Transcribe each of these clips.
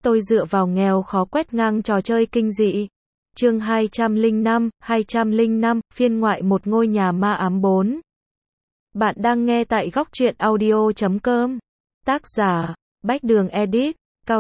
Tôi dựa vào nghèo khó quét ngang trò chơi kinh dị. Chương 205, phiên ngoại một ngôi nhà ma ám 4. Bạn đang nghe tại góc truyện audio.com. Tác giả, Bách Đường Edit,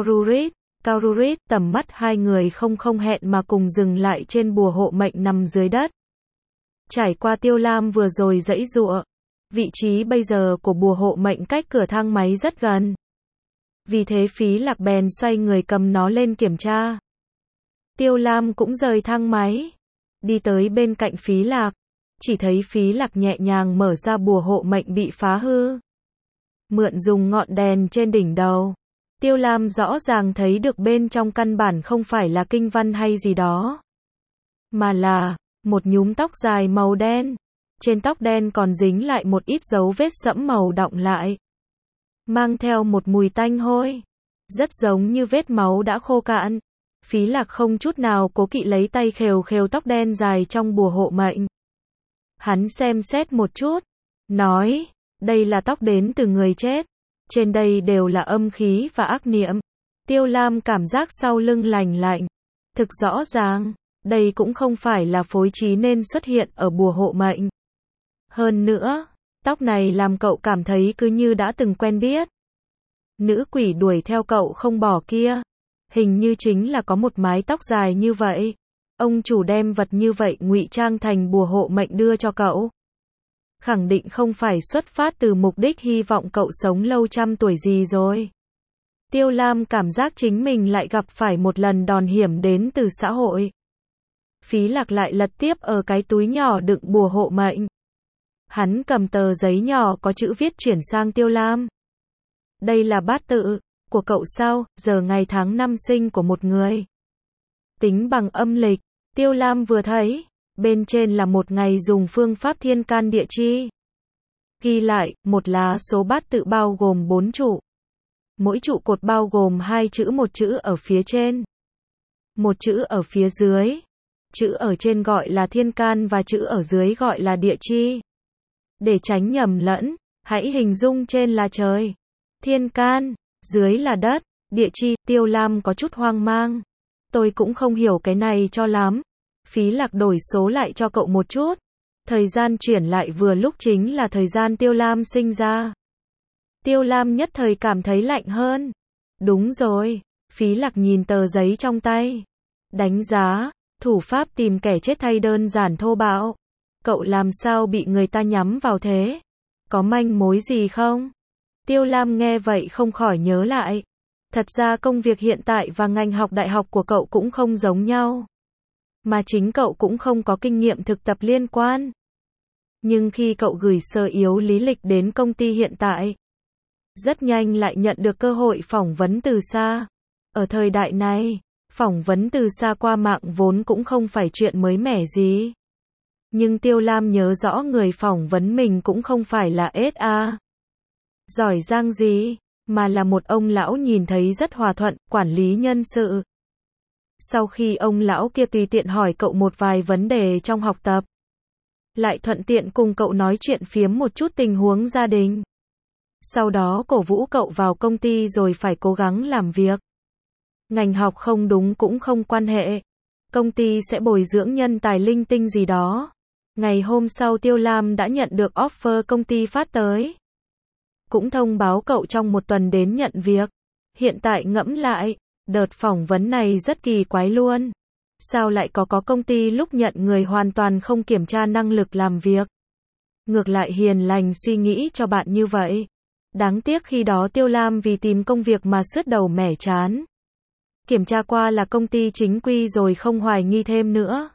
Kaururit, tầm mắt hai người không hẹn mà cùng dừng lại trên bùa hộ mệnh nằm dưới đất. Trải qua Tiêu Lam vừa rồi giãy giụa, vị trí bây giờ của bùa hộ mệnh cách cửa thang máy rất gần. Vì thế Phí Lạc bèn xoay người cầm nó lên kiểm tra. Tiêu Lam cũng rời thang máy, đi tới bên cạnh Phí Lạc, chỉ thấy Phí Lạc nhẹ nhàng mở ra bùa hộ mệnh bị phá hư. Mượn dùng ngọn đèn trên đỉnh đầu, Tiêu Lam rõ ràng thấy được bên trong căn bản không phải là kinh văn hay gì đó, mà là một nhúm tóc dài màu đen. Trên tóc đen còn dính lại một ít dấu vết sẫm màu đọng lại, mang theo một mùi tanh hôi, rất giống như vết máu đã khô cạn. Phí Lạc không chút nào cố kỵ lấy tay khều tóc đen dài trong bùa hộ mệnh. Hắn xem xét một chút, nói, đây là tóc đến từ người chết, trên đây đều là âm khí và ác niệm. Tiêu Lam cảm giác sau lưng lành lạnh, thực rõ ràng, đây cũng không phải là phối trí nên xuất hiện ở bùa hộ mệnh. Hơn nữa, tóc này làm cậu cảm thấy cứ như đã từng quen biết. Nữ quỷ đuổi theo cậu không bỏ kia, hình như chính là có một mái tóc dài như vậy. Ông chủ đem vật như vậy ngụy trang thành bùa hộ mệnh đưa cho cậu, khẳng định không phải xuất phát từ mục đích hy vọng cậu sống lâu trăm tuổi gì rồi. Tiêu Lam cảm giác chính mình lại gặp phải một lần đòn hiểm đến từ xã hội. Phí Lạc lại lật tiếp ở cái túi nhỏ đựng bùa hộ mệnh. Hắn cầm tờ giấy nhỏ có chữ viết chuyển sang Tiêu Lam. Đây là bát tự của cậu sao, giờ ngày tháng năm sinh của một người. Tính bằng âm lịch. Tiêu Lam vừa thấy, bên trên là một ngày dùng phương pháp thiên can địa chi. Ghi lại, một lá số bát tự bao gồm 4 trụ. Mỗi trụ cột bao gồm 2 chữ, một chữ ở phía trên, một chữ ở phía dưới. Chữ ở trên gọi là thiên can và chữ ở dưới gọi là địa chi. Để tránh nhầm lẫn, hãy hình dung trên là trời, thiên can, dưới là đất, địa chi. Tiêu Lam có chút hoang mang. Tôi cũng không hiểu cái này cho lắm. Phí Lạc đổi số lại cho cậu một chút. Thời gian chuyển lại vừa lúc chính là thời gian Tiêu Lam sinh ra. Tiêu Lam nhất thời cảm thấy lạnh hơn. Đúng rồi. Phí Lạc nhìn tờ giấy trong tay, đánh giá, thủ pháp tìm kẻ chết thay đơn giản thô bạo. Cậu làm sao bị người ta nhắm vào thế? Có manh mối gì không? Tiêu Lam nghe vậy không khỏi nhớ lại. Thật ra công việc hiện tại và ngành học đại học của cậu cũng không giống nhau, mà chính cậu cũng không có kinh nghiệm thực tập liên quan. Nhưng khi cậu gửi sơ yếu lý lịch đến công ty hiện tại, rất nhanh lại nhận được cơ hội phỏng vấn từ xa. Ở thời đại này, phỏng vấn từ xa qua mạng vốn cũng không phải chuyện mới mẻ gì. Nhưng Tiêu Lam nhớ rõ người phỏng vấn mình cũng không phải là SA giỏi giang gì, mà là một ông lão nhìn thấy rất hòa thuận, quản lý nhân sự. Sau khi ông lão kia tùy tiện hỏi cậu một vài vấn đề trong học tập, lại thuận tiện cùng cậu nói chuyện phiếm một chút tình huống gia đình. Sau đó cổ vũ cậu vào công ty rồi phải cố gắng làm việc. Ngành học không đúng cũng không quan hệ, công ty sẽ bồi dưỡng nhân tài linh tinh gì đó. Ngày hôm sau Tiêu Lam đã nhận được offer công ty phát tới, cũng thông báo cậu trong một tuần đến nhận việc. Hiện tại ngẫm lại, đợt phỏng vấn này rất kỳ quái luôn. Sao lại có công ty lúc nhận người hoàn toàn không kiểm tra năng lực làm việc, ngược lại hiền lành suy nghĩ cho bạn như vậy. Đáng tiếc khi đó Tiêu Lam vì tìm công việc mà sứt đầu mẻ trán. Kiểm tra qua là công ty chính quy rồi không hoài nghi thêm nữa.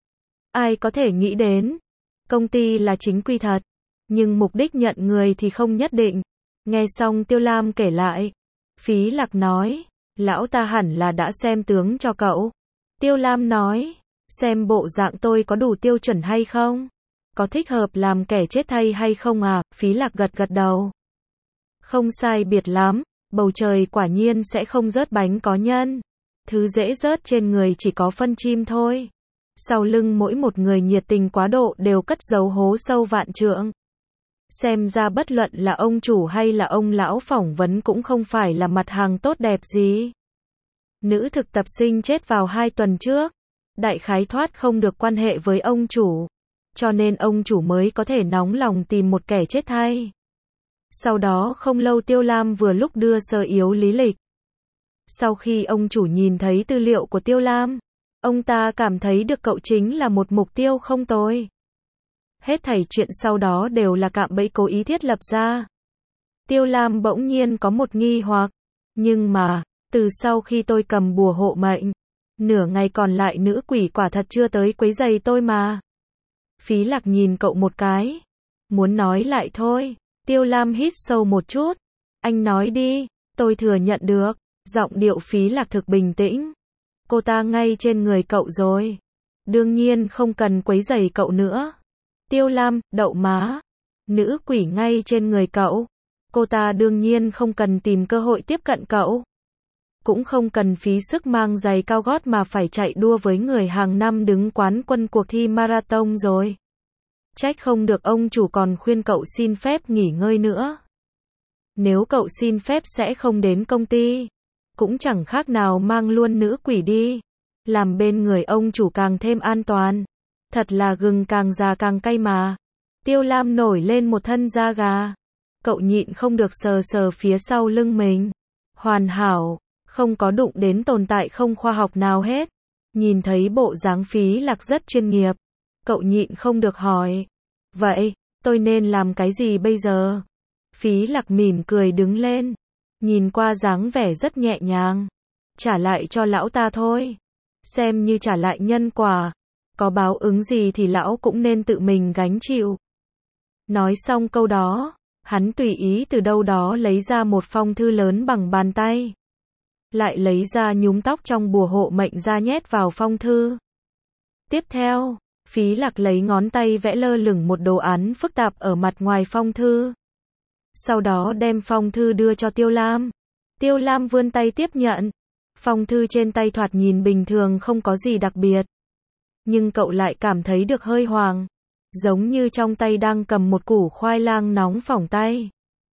Ai có thể nghĩ đến, công ty là chính quy thật, nhưng mục đích nhận người thì không nhất định. Nghe xong Tiêu Lam kể lại, Phí Lạc nói, lão ta hẳn là đã xem tướng cho cậu. Tiêu Lam nói, xem bộ dạng tôi có đủ tiêu chuẩn hay không? Có thích hợp làm kẻ chết thay hay không à? Phí Lạc gật đầu. Không sai biệt lắm, bầu trời quả nhiên sẽ không rớt bánh có nhân. Thứ dễ rớt trên người chỉ có phân chim thôi. Sau lưng mỗi một người nhiệt tình quá độ đều cất giấu hố sâu vạn trượng. Xem ra bất luận là ông chủ hay là ông lão phỏng vấn cũng không phải là mặt hàng tốt đẹp gì. Nữ thực tập sinh chết vào 2 tuần trước. Đại khái thoát không được quan hệ với ông chủ. Cho nên ông chủ mới có thể nóng lòng tìm một kẻ chết thay. Sau đó không lâu Tiêu Lam vừa lúc đưa sơ yếu lý lịch. Sau khi ông chủ nhìn thấy tư liệu của Tiêu Lam, ông ta cảm thấy được cậu chính là một mục tiêu không tồi. Hết thảy chuyện sau đó đều là cạm bẫy cố ý thiết lập ra. Tiêu Lam bỗng nhiên có một nghi hoặc. Nhưng mà, từ sau khi tôi cầm bùa hộ mệnh, nửa ngày còn lại nữ quỷ quả thật chưa tới quấy rầy tôi mà. Phí Lạc nhìn cậu một cái. Muốn nói lại thôi. Tiêu Lam hít sâu một chút. Anh nói đi, tôi thừa nhận được. Giọng điệu Phí Lạc thực bình tĩnh. Cô ta ngay trên người cậu rồi. Đương nhiên không cần quấy rầy cậu nữa. Tiêu Lam, đậu má. Nữ quỷ ngay trên người cậu. Cô ta đương nhiên không cần tìm cơ hội tiếp cận cậu. Cũng không cần phí sức mang giày cao gót mà phải chạy đua với người hàng năm đứng quán quân cuộc thi marathon rồi. Trách không được ông chủ còn khuyên cậu xin phép nghỉ ngơi nữa. Nếu cậu xin phép sẽ không đến công ty. Cũng chẳng khác nào mang luôn nữ quỷ đi. Làm bên người ông chủ càng thêm an toàn. Thật là gừng càng già càng cay mà. Tiêu Lam nổi lên một thân da gà. Cậu nhịn không được sờ sờ phía sau lưng mình. Hoàn hảo, không có đụng đến tồn tại không khoa học nào hết. Nhìn thấy bộ dáng Phí Lạc rất chuyên nghiệp. Cậu nhịn không được hỏi. Vậy, tôi nên làm cái gì bây giờ? Phí Lạc mỉm cười đứng lên. Nhìn qua dáng vẻ rất nhẹ nhàng. Trả lại cho lão ta thôi. Xem như trả lại nhân quả. Có báo ứng gì thì lão cũng nên tự mình gánh chịu. Nói xong câu đó, hắn tùy ý từ đâu đó lấy ra một phong thư lớn bằng bàn tay. Lại lấy ra nhúm tóc trong bùa hộ mệnh ra nhét vào phong thư. Tiếp theo, Phí Lạc lấy ngón tay vẽ lơ lửng một đồ án phức tạp ở mặt ngoài phong thư. Sau đó đem phong thư đưa cho Tiêu Lam. Tiêu Lam vươn tay tiếp nhận. Phong thư trên tay thoạt nhìn bình thường không có gì đặc biệt. Nhưng cậu lại cảm thấy được hơi hoàng. Giống như trong tay đang cầm một củ khoai lang nóng phỏng tay.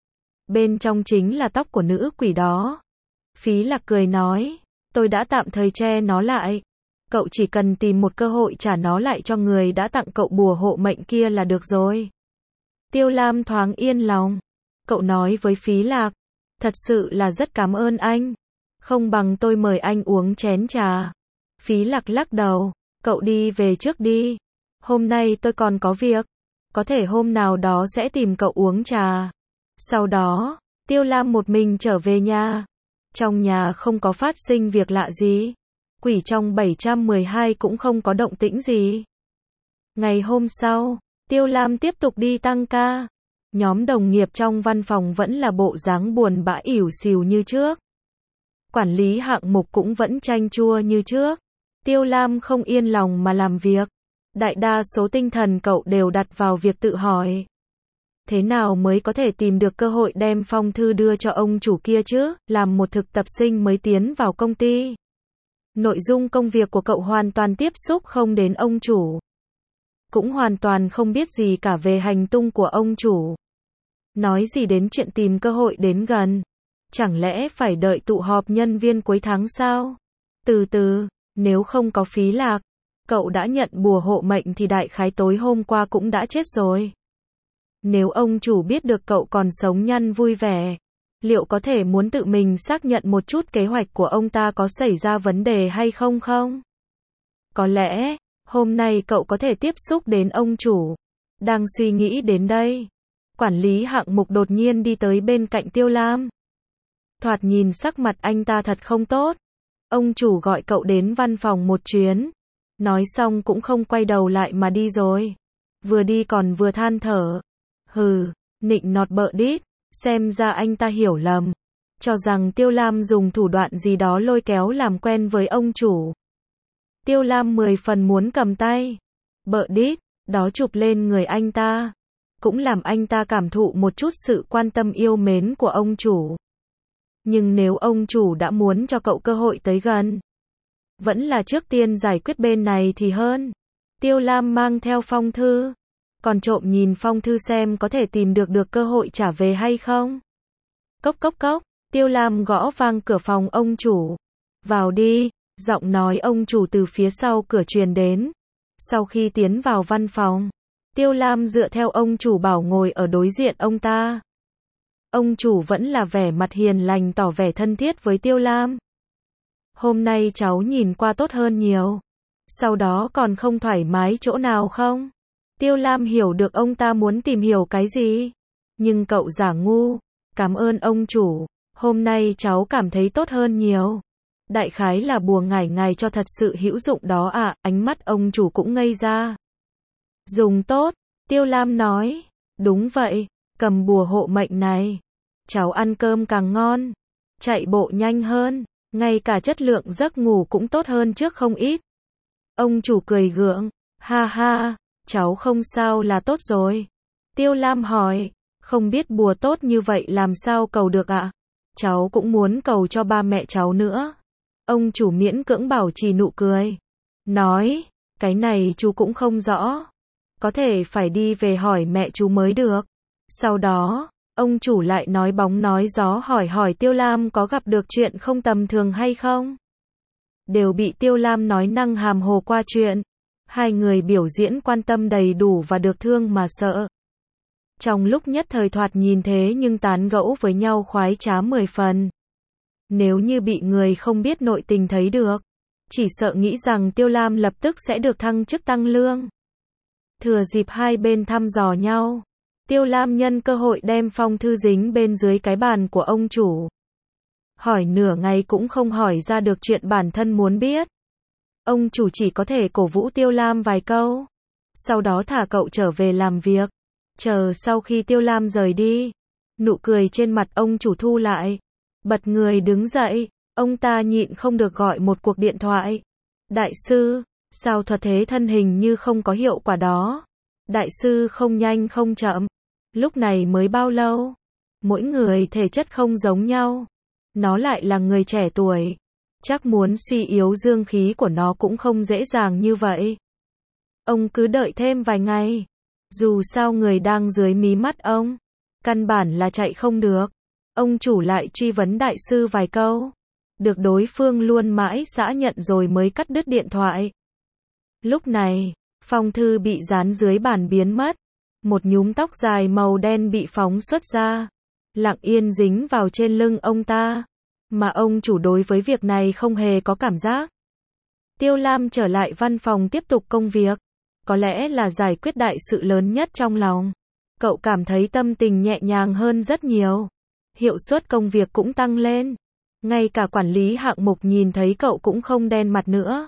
Bên trong chính là tóc của nữ quỷ đó. Phí Lạc cười nói, tôi đã tạm thời che nó lại. Cậu chỉ cần tìm một cơ hội trả nó lại cho người đã tặng cậu bùa hộ mệnh kia là được rồi. Tiêu Lam thoáng yên lòng. Cậu nói với Phí Lạc, thật sự là rất cảm ơn anh. Không bằng tôi mời anh uống chén trà. Phí Lạc lắc đầu, cậu đi về trước đi. Hôm nay tôi còn có việc. Có thể hôm nào đó sẽ tìm cậu uống trà. Sau đó, Tiêu Lam một mình trở về nhà. Trong nhà không có phát sinh việc lạ gì. Quỷ trong 712 cũng không có động tĩnh gì. Ngày hôm sau, Tiêu Lam tiếp tục đi tăng ca. Nhóm đồng nghiệp trong văn phòng vẫn là bộ dáng buồn bã ỉu xìu như trước. Quản lý hạng mục cũng vẫn chanh chua như trước. Tiêu Lam không yên lòng mà làm việc. Đại đa số tinh thần cậu đều đặt vào việc tự hỏi. Thế nào mới có thể tìm được cơ hội đem phong thư đưa cho ông chủ kia chứ, làm một thực tập sinh mới tiến vào công ty. Nội dung công việc của cậu hoàn toàn tiếp xúc không đến ông chủ. Cũng hoàn toàn không biết gì cả về hành tung của ông chủ. Nói gì đến chuyện tìm cơ hội đến gần. Chẳng lẽ phải đợi tụ họp nhân viên cuối tháng sao? Từ từ, nếu không có Phí Lạc, cậu đã nhận bùa hộ mệnh thì đại khái tối hôm qua cũng đã chết rồi. Nếu ông chủ biết được cậu còn sống nhăn vui vẻ, liệu có thể muốn tự mình xác nhận một chút kế hoạch của ông ta có xảy ra vấn đề hay không không? Có lẽ, hôm nay cậu có thể tiếp xúc đến ông chủ. Đang suy nghĩ đến đây, quản lý hạng mục đột nhiên đi tới bên cạnh Tiêu Lam. Thoạt nhìn sắc mặt anh ta thật không tốt. Ông chủ gọi cậu đến văn phòng một chuyến. Nói xong cũng không quay đầu lại mà đi rồi. Vừa đi còn vừa than thở. Hừ, nịnh nọt bợ đít. Xem ra anh ta hiểu lầm. Cho rằng Tiêu Lam dùng thủ đoạn gì đó lôi kéo làm quen với ông chủ. Tiêu Lam 10 phần muốn cầm tay. Bợ đít, đó chụp lên người anh ta. Cũng làm anh ta cảm thụ một chút sự quan tâm yêu mến của ông chủ. Nhưng nếu ông chủ đã muốn cho cậu cơ hội tới gần, vẫn là trước tiên giải quyết bên này thì hơn. Tiêu Lam mang theo phong thư. Còn trộm nhìn phong thư xem có thể tìm được cơ hội trả về hay không. Cốc cốc cốc, Tiêu Lam gõ vang cửa phòng ông chủ. Vào đi, giọng nói ông chủ từ phía sau cửa truyền đến. Sau khi tiến vào văn phòng, Tiêu Lam dựa theo ông chủ bảo ngồi ở đối diện ông ta. Ông chủ vẫn là vẻ mặt hiền lành tỏ vẻ thân thiết với Tiêu Lam. Hôm nay cháu nhìn qua tốt hơn nhiều. Sau đó còn không thoải mái chỗ nào không? Tiêu Lam hiểu được ông ta muốn tìm hiểu cái gì. Nhưng cậu giả ngu. Cảm ơn ông chủ. Hôm nay cháu cảm thấy tốt hơn nhiều. Đại khái là bùa ngải cho thật sự hữu dụng đó à, ánh mắt ông chủ cũng ngây ra. Dùng tốt, Tiêu Lam nói. Đúng vậy, cầm bùa hộ mệnh này. Cháu ăn cơm càng ngon, chạy bộ nhanh hơn, ngay cả chất lượng giấc ngủ cũng tốt hơn trước không ít. Ông chủ cười gượng, ha ha, cháu không sao là tốt rồi. Tiêu Lam hỏi, không biết bùa tốt như vậy làm sao cầu được ạ? Cháu cũng muốn cầu cho ba mẹ cháu nữa. Ông chủ miễn cưỡng bảo trì nụ cười. Nói, cái này chú cũng không rõ. Có thể phải đi về hỏi mẹ chú mới được. Sau đó, ông chủ lại nói bóng nói gió hỏi Tiêu Lam có gặp được chuyện không tầm thường hay không. Đều bị Tiêu Lam nói năng hàm hồ qua chuyện. Hai người biểu diễn quan tâm đầy đủ và được thương mà sợ. Trong lúc nhất thời thoạt nhìn thế nhưng tán gẫu với nhau khoái trá 10 phần. Nếu như bị người không biết nội tình thấy được, chỉ sợ nghĩ rằng Tiêu Lam lập tức sẽ được thăng chức tăng lương. Thừa dịp hai bên thăm dò nhau, Tiêu Lam nhân cơ hội đem phong thư dính bên dưới cái bàn của ông chủ. Hỏi nửa ngày cũng không hỏi ra được chuyện bản thân muốn biết. Ông chủ chỉ có thể cổ vũ Tiêu Lam vài câu. Sau đó thả cậu trở về làm việc. Chờ sau khi Tiêu Lam rời đi, nụ cười trên mặt ông chủ thu lại. Bật người đứng dậy, ông ta nhịn không được gọi một cuộc điện thoại. Đại sư, sao thuật thế thân hình như không có hiệu quả đó? Đại sư không nhanh không chậm. Lúc này mới bao lâu? Mỗi người thể chất không giống nhau. Nó lại là người trẻ tuổi. Chắc muốn suy yếu dương khí của nó cũng không dễ dàng như vậy. Ông cứ đợi thêm vài ngày. Dù sao người đang dưới mí mắt ông, căn bản là chạy không được. Ông chủ lại truy vấn đại sư vài câu. Được đối phương luôn mãi xã nhận rồi mới cắt đứt điện thoại. Lúc này, phong thư bị dán dưới bàn biến mất. Một nhúm tóc dài màu đen bị phóng xuất ra, lặng yên dính vào trên lưng ông ta. Mà ông chủ đối với việc này không hề có cảm giác. Tiêu Lam trở lại văn phòng tiếp tục công việc. Có lẽ là giải quyết đại sự lớn nhất trong lòng. Cậu cảm thấy tâm tình nhẹ nhàng hơn rất nhiều. Hiệu suất công việc cũng tăng lên. Ngay cả quản lý hạng mục nhìn thấy cậu cũng không đen mặt nữa.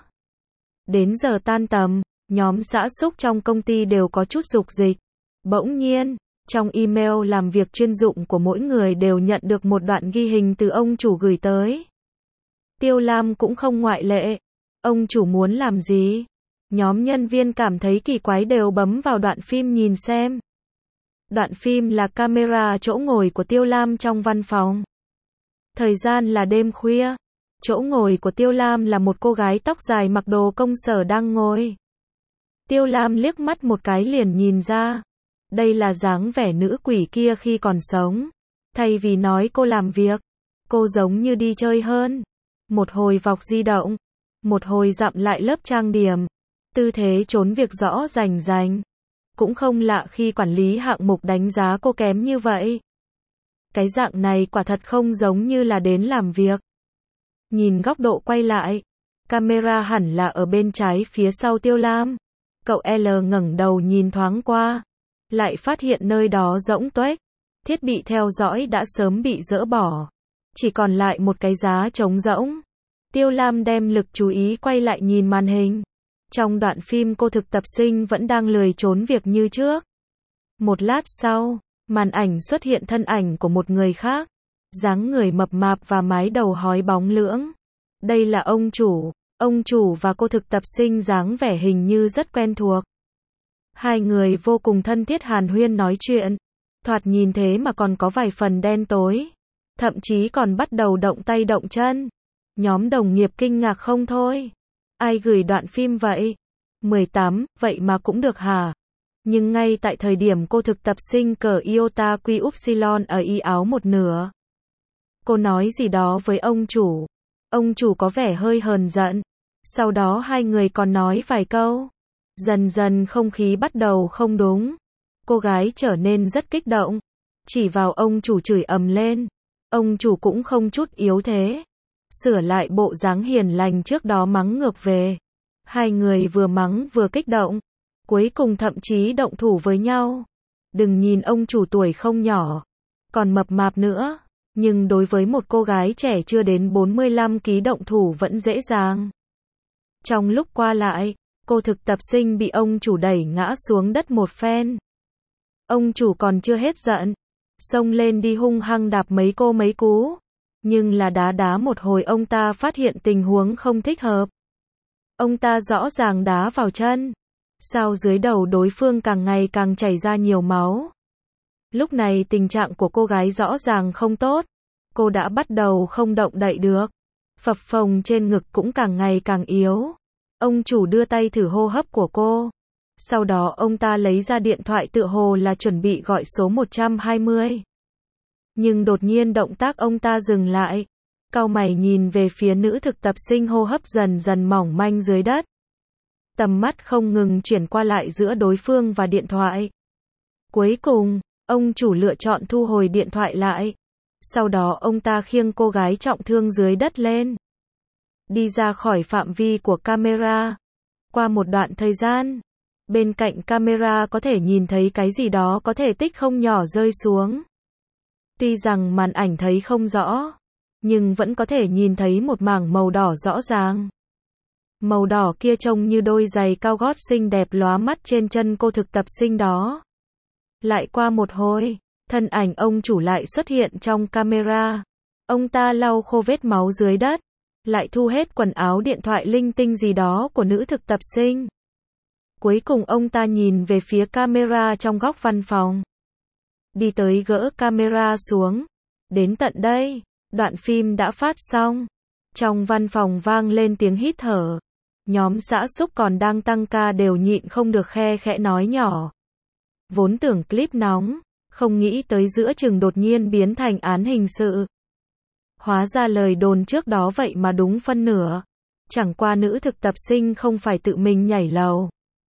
Đến giờ tan tầm, nhóm xã xúc trong công ty đều có chút dục dịch. Bỗng nhiên, trong email làm việc chuyên dụng của mỗi người đều nhận được một đoạn ghi hình từ ông chủ gửi tới. Tiêu Lam cũng không ngoại lệ. Ông chủ muốn làm gì? Nhóm nhân viên cảm thấy kỳ quái đều bấm vào đoạn phim nhìn xem. Đoạn phim là camera chỗ ngồi của Tiêu Lam trong văn phòng. Thời gian là đêm khuya. Chỗ ngồi của Tiêu Lam là một cô gái tóc dài mặc đồ công sở đang ngồi. Tiêu Lam liếc mắt một cái liền nhìn ra. Đây là dáng vẻ nữ quỷ kia khi còn sống. Thay vì nói cô làm việc, cô giống như đi chơi hơn. Một hồi vọc di động, một hồi dặm lại lớp trang điểm. Tư thế trốn việc rõ rành rành. Cũng không lạ khi quản lý hạng mục đánh giá cô kém như vậy. Cái dạng này quả thật không giống như là đến làm việc. Nhìn góc độ quay lại, camera hẳn là ở bên trái phía sau Tiêu Lam. Cậu L ngẩng đầu nhìn thoáng qua, lại phát hiện nơi đó rỗng tuếch. Thiết bị theo dõi đã sớm bị dỡ bỏ. Chỉ còn lại một cái giá trống rỗng. Tiêu Lam đem lực chú ý quay lại nhìn màn hình. Trong đoạn phim cô thực tập sinh vẫn đang lười trốn việc như trước. Một lát sau, màn ảnh xuất hiện thân ảnh của một người khác. Dáng người mập mạp và mái đầu hói bóng lưỡng. Đây là ông chủ. Ông chủ và cô thực tập sinh dáng vẻ hình như rất quen thuộc. Hai người vô cùng thân thiết hàn huyên nói chuyện. Thoạt nhìn thế mà còn có vài phần đen tối. Thậm chí còn bắt đầu động tay động chân. Nhóm đồng nghiệp kinh ngạc không thôi. Ai gửi đoạn phim vậy? 18, vậy mà cũng được hả? Nhưng ngay tại thời điểm cô thực tập sinh cờ Iota Quy Upsilon ở y áo một nửa. Cô nói gì đó với ông chủ. Ông chủ có vẻ hơi hờn giận. Sau đó hai người còn nói vài câu. Dần dần không khí bắt đầu không đúng. Cô gái trở nên rất kích động. Chỉ vào ông chủ chửi ầm lên. Ông chủ cũng không chút yếu thế. Sửa lại bộ dáng hiền lành trước đó mắng ngược về. Hai người vừa mắng vừa kích động. Cuối cùng thậm chí động thủ với nhau. Đừng nhìn ông chủ tuổi không nhỏ. Còn mập mạp nữa. Nhưng đối với một cô gái trẻ chưa đến 45 ký động thủ vẫn dễ dàng. Trong lúc qua lại, cô thực tập sinh bị ông chủ đẩy ngã xuống đất một phen. Ông chủ còn chưa hết giận. Xông lên đi hung hăng đạp mấy cú. Nhưng là đá một hồi ông ta phát hiện tình huống không thích hợp. Ông ta rõ ràng đá vào chân. Sao dưới đầu đối phương càng ngày càng chảy ra nhiều máu. Lúc này tình trạng của cô gái rõ ràng không tốt. Cô đã bắt đầu không động đậy được. Phập phồng trên ngực cũng càng ngày càng yếu. Ông chủ đưa tay thử hô hấp của cô. Sau đó ông ta lấy ra điện thoại tựa hồ là chuẩn bị gọi số 120. Nhưng đột nhiên động tác ông ta dừng lại. Cau mày nhìn về phía nữ thực tập sinh hô hấp dần dần mỏng manh dưới đất. Tầm mắt không ngừng chuyển qua lại giữa đối phương và điện thoại. Cuối cùng, ông chủ lựa chọn thu hồi điện thoại lại. Sau đó ông ta khiêng cô gái trọng thương dưới đất lên. Đi ra khỏi phạm vi của camera. Qua một đoạn thời gian, bên cạnh camera có thể nhìn thấy cái gì đó có thể tích không nhỏ rơi xuống. Tuy rằng màn ảnh thấy không rõ, nhưng vẫn có thể nhìn thấy một mảng màu đỏ rõ ràng. Màu đỏ kia trông như đôi giày cao gót xinh đẹp lóa mắt trên chân cô thực tập sinh đó. Lại qua một hồi, thân ảnh ông chủ lại xuất hiện trong camera. Ông ta lau khô vết máu dưới đất, lại thu hết quần áo điện thoại linh tinh gì đó của nữ thực tập sinh. Cuối cùng ông ta nhìn về phía camera trong góc văn phòng. Đi tới gỡ camera xuống. Đến tận đây, đoạn phim đã phát xong. Trong văn phòng vang lên tiếng hít thở. Nhóm xã xúc còn đang tăng ca đều nhịn không được khe khẽ nói nhỏ. Vốn tưởng clip nóng, không nghĩ tới giữa chừng đột nhiên biến thành án hình sự. Hóa ra lời đồn trước đó vậy mà đúng phân nửa. Chẳng qua nữ thực tập sinh không phải tự mình nhảy lầu,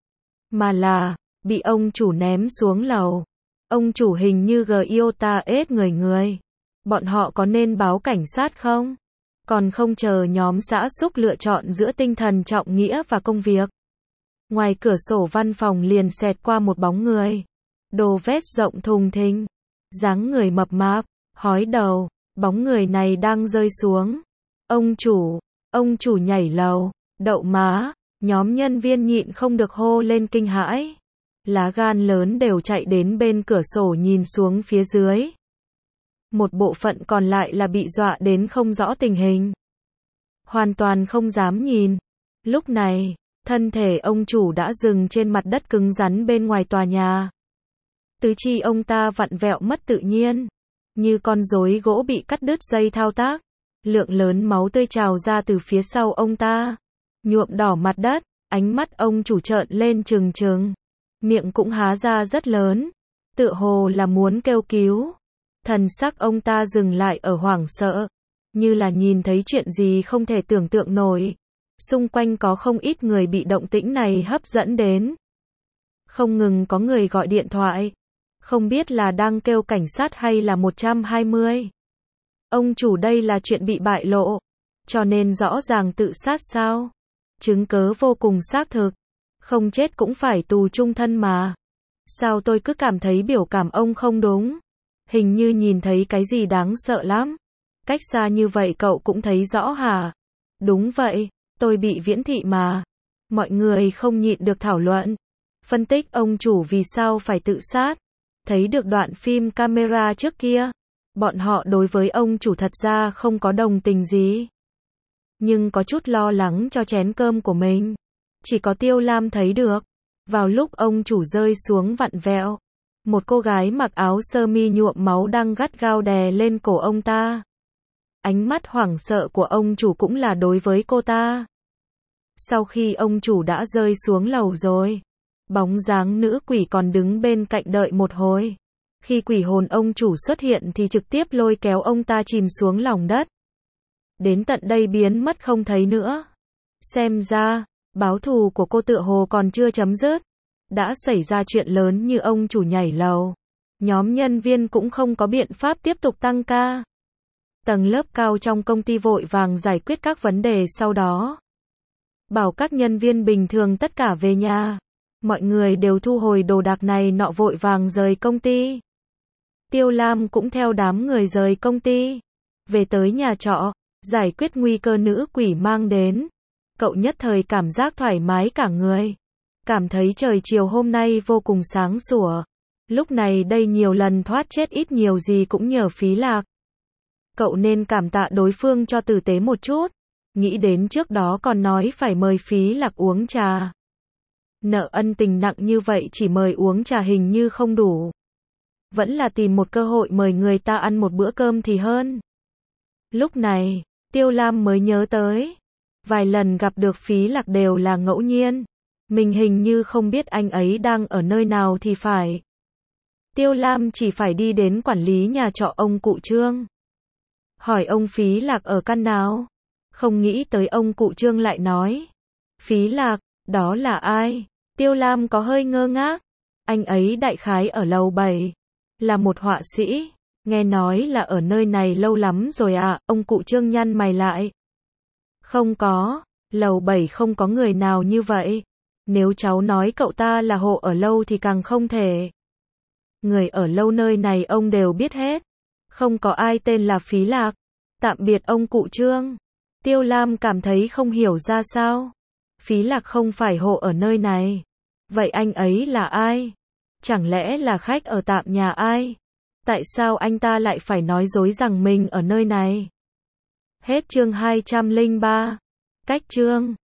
mà là bị ông chủ ném xuống lầu. Ông chủ hình như Giota ết người. Bọn họ có nên báo cảnh sát không? Còn không chờ nhóm xã xúc lựa chọn giữa tinh thần trọng nghĩa và công việc. Ngoài cửa sổ văn phòng liền xẹt qua một bóng người. Đồ vest rộng thùng thình, dáng người mập mạp, hói đầu, bóng người này đang rơi xuống. Ông chủ nhảy lầu, đậu má, nhóm nhân viên nhịn không được hô lên kinh hãi. Lá gan lớn đều chạy đến bên cửa sổ nhìn xuống phía dưới. Một bộ phận còn lại là bị dọa đến không rõ tình hình. Hoàn toàn không dám nhìn. Lúc này, thân thể ông chủ đã dừng trên mặt đất cứng rắn bên ngoài tòa nhà. Tứ chi ông ta vặn vẹo mất tự nhiên. Như con rối gỗ bị cắt đứt dây thao tác. Lượng lớn máu tươi trào ra từ phía sau ông ta. Nhuộm đỏ mặt đất, ánh mắt ông chủ trợn lên trừng trừng. Miệng cũng há ra rất lớn. Tựa hồ là muốn kêu cứu. Thần sắc ông ta dừng lại ở hoảng sợ. Như là nhìn thấy chuyện gì không thể tưởng tượng nổi. Xung quanh có không ít người bị động tĩnh này hấp dẫn đến. Không ngừng có người gọi điện thoại. Không biết là đang kêu cảnh sát hay là 120. Ông chủ đây là chuyện bị bại lộ. Cho nên rõ ràng tự sát sao? Chứng cớ vô cùng xác thực. Không chết cũng phải tù chung thân mà. Sao tôi cứ cảm thấy biểu cảm ông không đúng? Hình như nhìn thấy cái gì đáng sợ lắm. Cách xa như vậy cậu cũng thấy rõ hả? Đúng vậy, tôi bị viễn thị mà. Mọi người không nhịn được thảo luận. Phân tích ông chủ vì sao phải tự sát. Thấy được đoạn phim camera trước kia. Bọn họ đối với ông chủ thật ra không có đồng tình gì. Nhưng có chút lo lắng cho chén cơm của mình. Chỉ có Tiêu Lam thấy được. Vào lúc ông chủ rơi xuống vặn vẹo. Một cô gái mặc áo sơ mi nhuộm máu đang gắt gao đè lên cổ ông ta. Ánh mắt hoảng sợ của ông chủ cũng là đối với cô ta. Sau khi ông chủ đã rơi xuống lầu rồi, bóng dáng nữ quỷ còn đứng bên cạnh đợi một hồi. Khi quỷ hồn ông chủ xuất hiện thì trực tiếp lôi kéo ông ta chìm xuống lòng đất. đến tận đây biến mất không thấy nữa. Xem ra, báo thù của cô tựa hồ còn chưa chấm dứt. Đã xảy ra chuyện lớn như ông chủ nhảy lầu. Nhóm nhân viên cũng không có biện pháp tiếp tục tăng ca. Tầng lớp cao trong công ty vội vàng giải quyết các vấn đề sau đó. Bảo các nhân viên bình thường tất cả về nhà. Mọi người đều thu hồi đồ đạc này nọ vội vàng rời công ty. Tiêu Lam cũng theo đám người rời công ty. Về tới nhà trọ, giải quyết nguy cơ nữ quỷ mang đến. Cậu nhất thời cảm giác thoải mái cả người. Cảm thấy trời chiều hôm nay vô cùng sáng sủa. Lúc này đây nhiều lần thoát chết ít nhiều gì cũng nhờ Phí Lạc. Cậu nên cảm tạ đối phương cho tử tế một chút. Nghĩ đến trước đó còn nói phải mời Phí Lạc uống trà. Nợ ân tình nặng như vậy chỉ mời uống trà hình như không đủ. Vẫn là tìm một cơ hội mời người ta ăn một bữa cơm thì hơn. Lúc này, Tiêu Lam mới nhớ tới. Vài lần gặp được Phí Lạc đều là ngẫu nhiên. Mình hình như không biết anh ấy đang ở nơi nào thì phải. Tiêu Lam chỉ phải đi đến quản lý nhà trọ ông cụ Trương. Hỏi ông Phí Lạc ở căn nào. Không nghĩ tới ông cụ Trương lại nói. Phí Lạc, đó là ai? Tiêu Lam có hơi ngơ ngác. Anh ấy đại khái ở lầu 7. Là một họa sĩ. Nghe nói là ở nơi này lâu lắm rồi à, ông cụ Trương nhăn mày lại. Không có, lầu 7 không có người nào như vậy. Nếu cháu nói cậu ta là hộ ở lâu thì càng không thể. Người ở lâu nơi này ông đều biết hết. Không có ai tên là Phí Lạc. Tạm biệt ông cụ Trương. Tiêu Lam cảm thấy không hiểu ra sao. Phí Lạc không phải hộ ở nơi này. Vậy anh ấy là ai? Chẳng lẽ là khách ở tạm nhà ai? Tại sao anh ta lại phải nói dối rằng mình ở nơi này? Hết chương 203. Cách chương